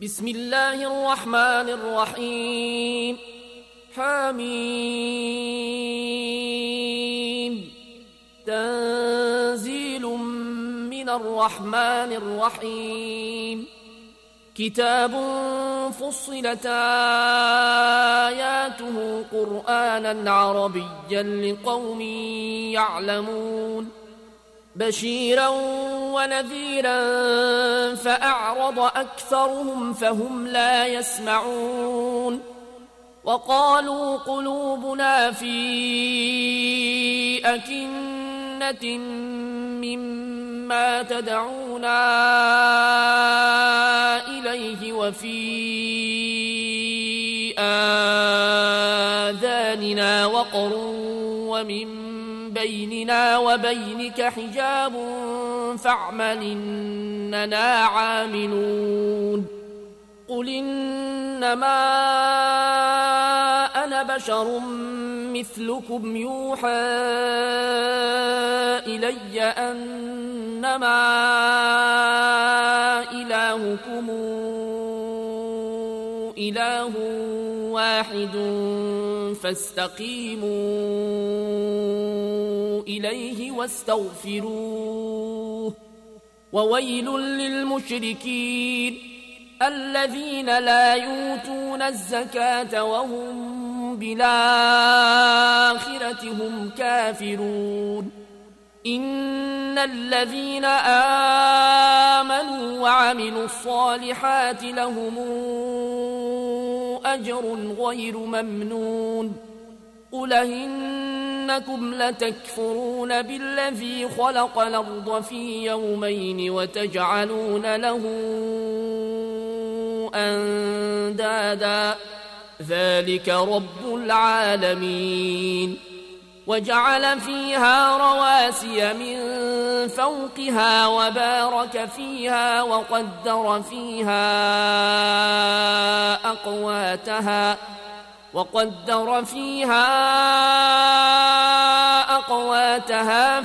بسم الله الرحمن الرحيم حميم تنزيل من الرحمن الرحيم كتاب فصلت آياته قرآنا عربيا لقوم يعلمون بشيرا ونذيرا فأعرض أكثرهم فهم لا يسمعون وقالوا قلوبنا في أكنة مما تدعونا إليه وفي آذاننا وقر ومن بيننا وبينك حجاب فاعمل إننا عاملون قل إنما أنا بشر مثلكم يوحى إلي أنما إلهكم إله واحد فاستقيموا إليه واستغفروه وويل للمشركين الذين لا يؤتون الزكاة وهم بالآخرة هم كافرون إن الذين آمنوا وعملوا الصالحات لهم أجر غير ممنون قل إنكم لتكفرون بالذي خلق الأرض في يومين وتجعلون له أندادا ذلك رب العالمين وجعل فيها رواسي من فوقها وبارك فيها وقدر فيها أقواتها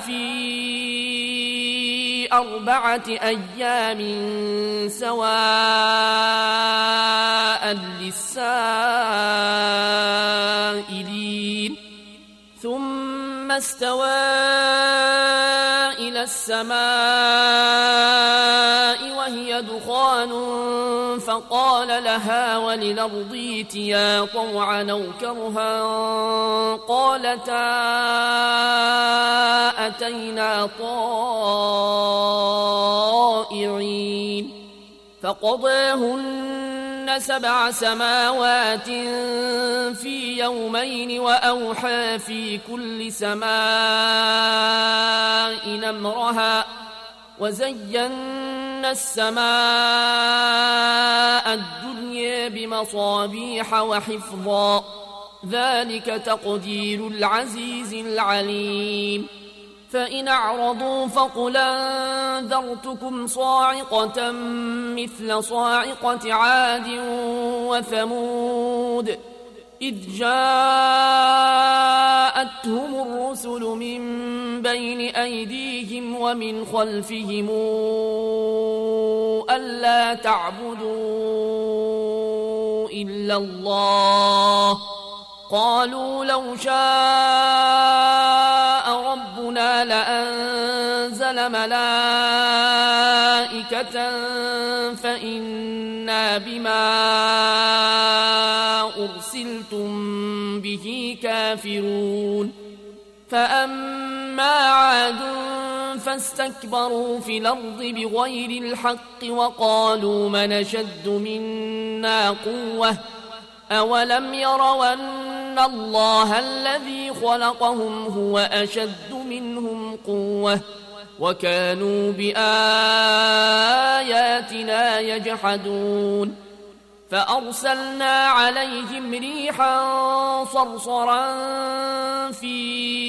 في 4 أيام سواء للسائلين ثم استوى إلى السماء وهي دخان فقال لها وللأرض ائتيا طوعا أو كرها قالتا أتينا طائعين فقضاهن 7 سماوات في يومين وأوحى في كل سماء أمرها وزينا السماء الدنيا بمصابيح وحفظا ذلك تقدير العزيز العليم فإن أعرضوا فقل أنذرتكم صاعقة مثل صاعقة عاد وثمود إذ جاءتهم الرسل من بين أيديهم ومن خلفهم ألا تعبدوا إلا الله قالوا لو شاء ربنا لأنزل ملائكة فإنا بما أرسلتم به كافرون فأما عاد فاستكبروا في الأرض بغير الحق وقالوا من أشد منا قوة أولم يروا أن الله الذي خلقهم هو أشد منهم قوة وكانوا بآياتنا يجحدون فأرسلنا عليهم ريحا صرصرا في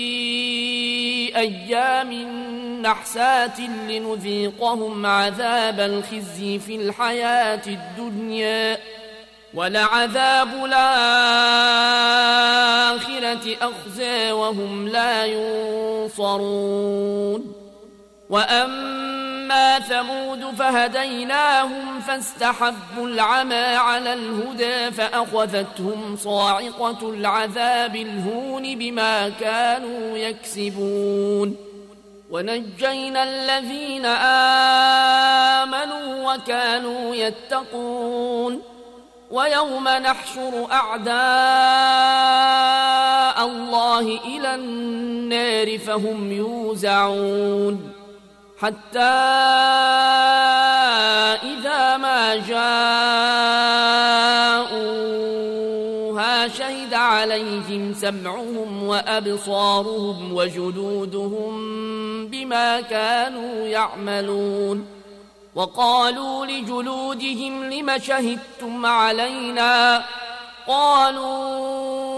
أيام نحسات لنذيقهم عذاب الخزي في الحياة الدنيا ولعذاب الآخرة أخزى وهم لا ينصرون وأما أما ثمود فهديناهم فاستحبوا العمى على الهدى فأخذتهم صاعقة العذاب الهون بما كانوا يكسبون ونجينا الذين آمنوا وكانوا يتقون ويوم نحشر أعداء الله إلى النار فهم يوزعون حتى إذا ما جاءوها شهد عليهم سمعهم وأبصارهم وجلودهم بما كانوا يعملون وقالوا لجلودهم لم شهدتم علينا قالوا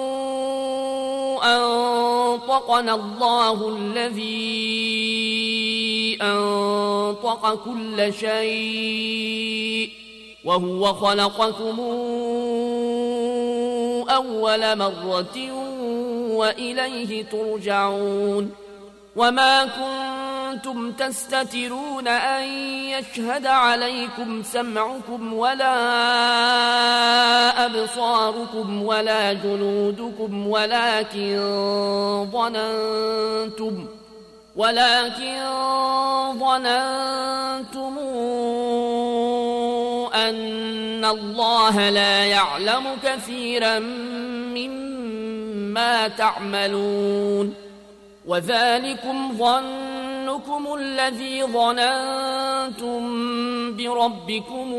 أنطقنا الله الذي أنطق كل شيء وهو خلقكم أول مرة وإليه ترجعون وما كنتم تستترون أن يشهد عليكم سمعكم ولا أبصاركم ولا جلودكم ولكن ظننتم أن الله لا يعلم كثيرا مما تعملون وذلكم ظنكم الذي ظننتم بربكم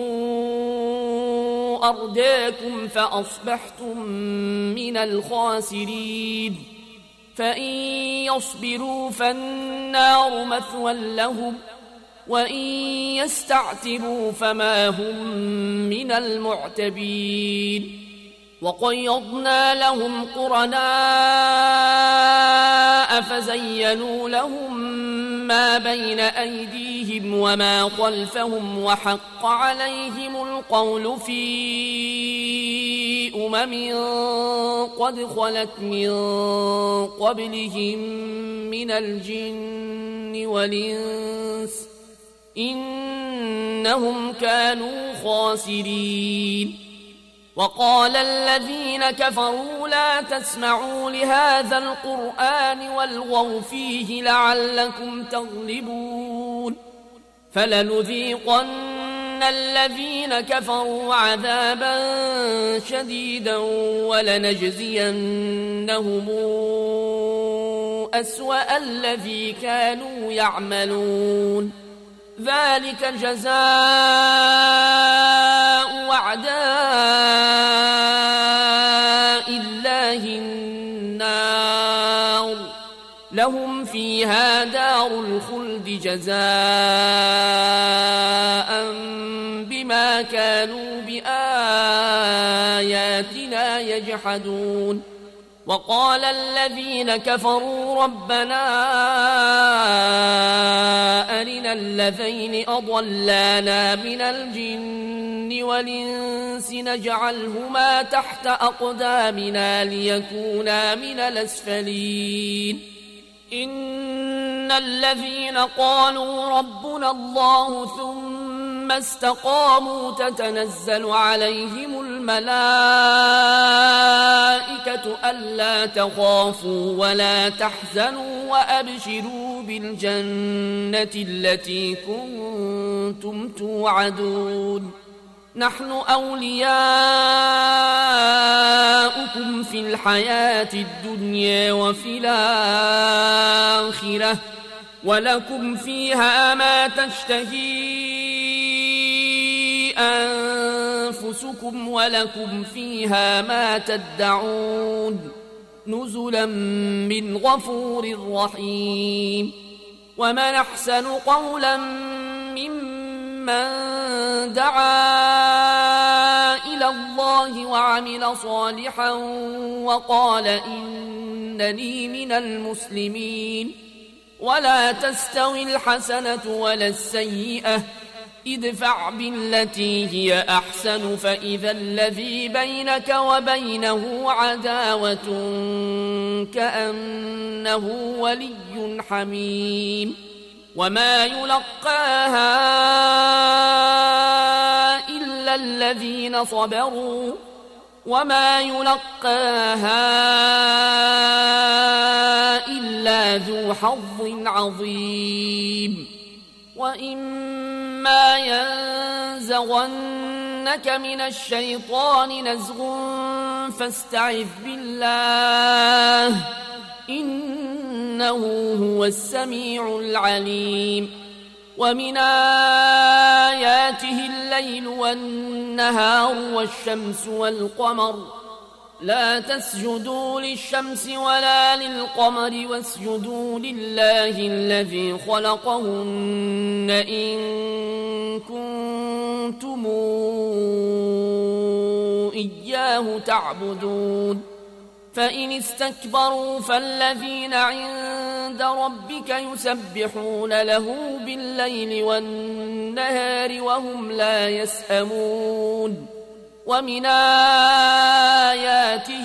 أرداكم فأصبحتم من الخاسرين فإن يصبروا فالنار مثوى لهم وإن يستعتبوا فما هم من المعتبين وقيضنا لهم قرناء فزينوا لهم ما بين أيديهم وما خلفهم وحق عليهم القول في قد خلت من قبلهم من الجن والإنس إنهم كانوا خاسرين وقال الذين كفروا لا تسمعوا لهذا القرآن والغوا فيه لعلكم تغلبون فلنذيقن الذين كفروا عذابا شديدا ولنجزينهم أسوأ الذي كانوا يعملون ذلك جزاء أعداء الله النار لهم فيها دار الخلد جزاء بما كانوا بآياتنا يجحدون وقال الذين كفروا ربنا أرنا الذين أضلانا من الجن والإنس نجعلهما تحت أقدامنا ليكونا من الأسفلين إن الذين قالوا ربنا الله ثم استقاموا تتنزل عليهم الملائكة ألا تخافوا ولا تحزنوا وأبشروا بالجنة التي كنتم توعدون نحن أولياؤكم في الحياة الدنيا وفي الآخرة ولكم فيها ما تشتهي أنفسكم ولكم فيها ما تدعون نزلا من غفور رحيم ومن أحسن قولا ممن دعا إلى الله وعمل صالحا وقال إنني من المسلمين ولا تستوي الحسنة ولا السيئة ادفع بالتي هي أحسن فإذا الذي بينك وبينه عداوة كأنه ولي حميم وما يلقاها إلا الذين صبروا وما يلقاها إلا ذو حظ عظيم وإما ينزغنك من الشيطان نزغ فاستعذ بالله إنه هو السميع العليم ومن آياته الليل والنهار والشمس والقمر لا تسجدوا للشمس ولا للقمر واسجدوا لله الذي خلقهن إن كنتم إياه تعبدون فإن استكبروا فالذين عند ربك يسبحون له بالليل والنهار وهم لا يسأمون ومن آياته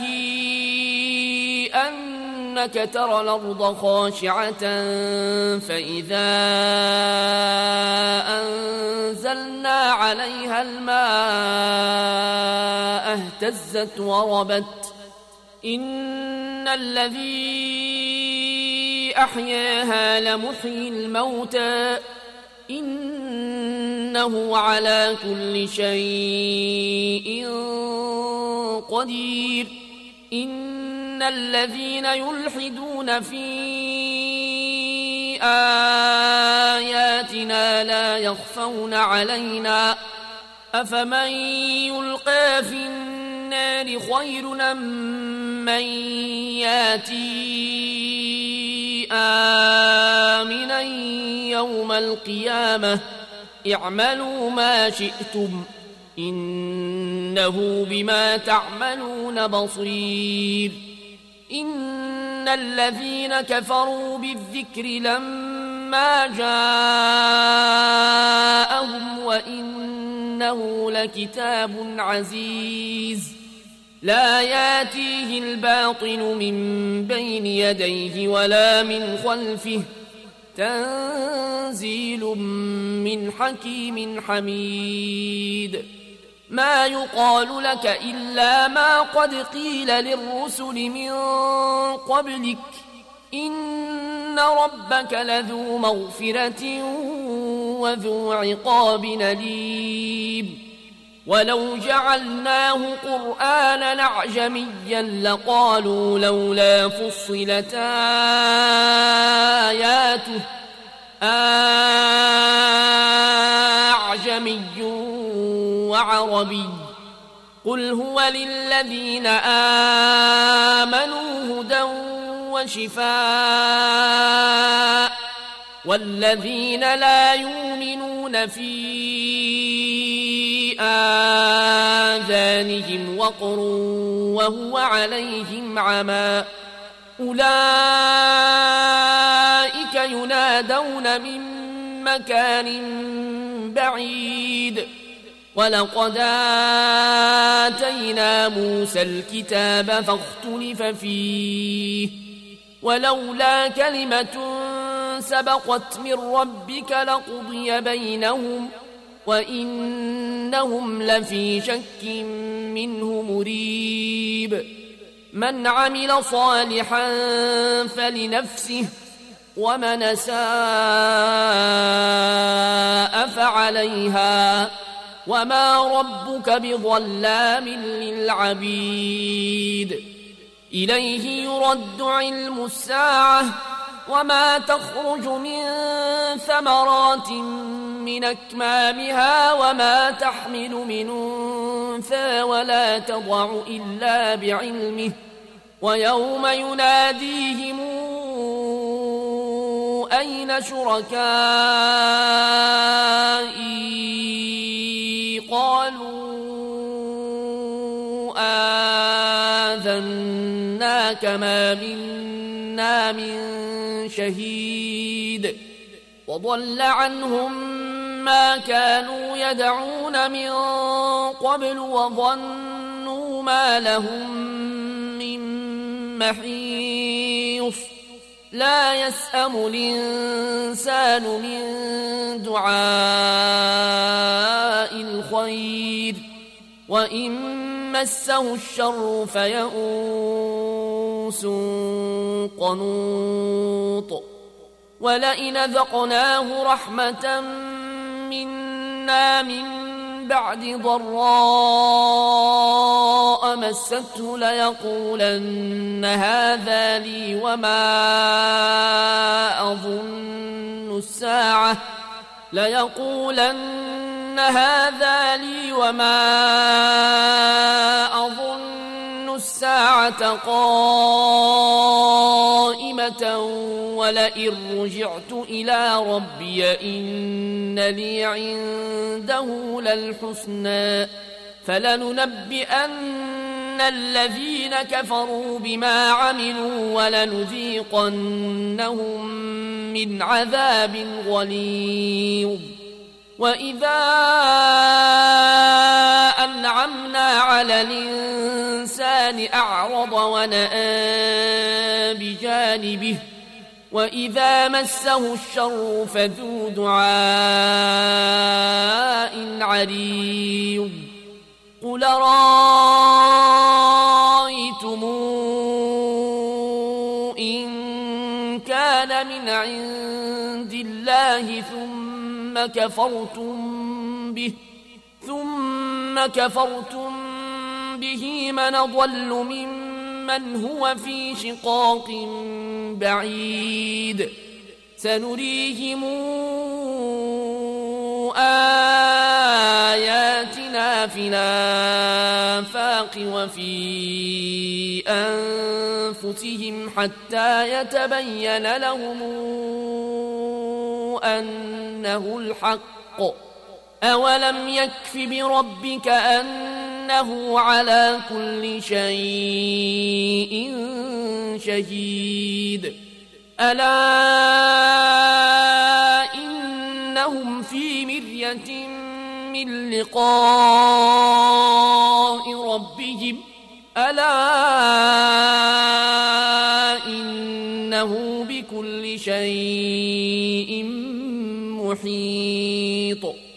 أنك ترى الأرض خاشعة فإذا أنزلنا عليها الماء اهتزت وربت إن الذي أحياها لمحيي الموتى إنه على كل شيء قدير إن الذين يلحدون في آياتنا لا يخفون علينا أفمن يلقى في النار خير أم من ياتي آمنا يوم القيامة اعملوا ما شئتم إنه بما تعملون بصير إن الذين كفروا بالذكر لما جاءهم وإنه لكتاب عزيز لا ياتيه الباطل من بين يديه ولا من خلفه تنزيل من حكيم حميد ما يقال لك إلا ما قد قيل للرسل من قبلك إن ربك لذو مغفرة وذو عقاب أليم ولو جعلناه قرآنا أعجميا لقالوا لولا فصلت آياته أعجمي وعربي قل هو للذين آمنوا هدى وشفاء والذين لا يؤمنون في آذانهم وقر وهو عليهم عمى أولئك ينادون من مكان بعيد ولقد آتينا موسى الكتاب فاختلف فيه ولولا كلمة سبقت من ربك لقضي بينهم وإنهم لفي شك منه مريب من عمل صالحا فلنفسه ومن أساء فعليها وما ربك بظلام للعبيد إليه يرد علم الساعة وما تخرج من ثمرات من أكمامها وما تحمل من أنثى ولا تضع إلا بعلمه ويوم يناديهم أين شركائي قالوا آذناك ما منا من شهيد وضل عنهم ما كانوا يدعون من قبل وظنوا ما لهم من محيص لا يسأم الإنسان من دعاء الخير وإن مسه الشر فيئوس قنوط ولئن ذقناه رحمة منا من بعد ضراء مسته ليقولن هذا لي وما أظن الساعة قائمة ولئن رجعت إلى ربي إن لي عنده للحسنى فلننبئن الذين كفروا بما عملوا ولنذيقنهم من عذاب غليظ وإذا أنعمنا على الإنسان أعرض ونأى بجانبه وإذا مسه الشر فذو دعاء عريض قل رأيتم إن كان من عند الله ثم كفرتم به من ضل ممن هو في شقاق بعيد سنريهم آياتنا في الآفاق وفي أنفسهم حتى يتبين لهم أنه الحق أولم يكف بربك أنه على كل شيء شهيد ألا إنهم في مرية من لقاء ربهم ألا إنه بكل شيء محيط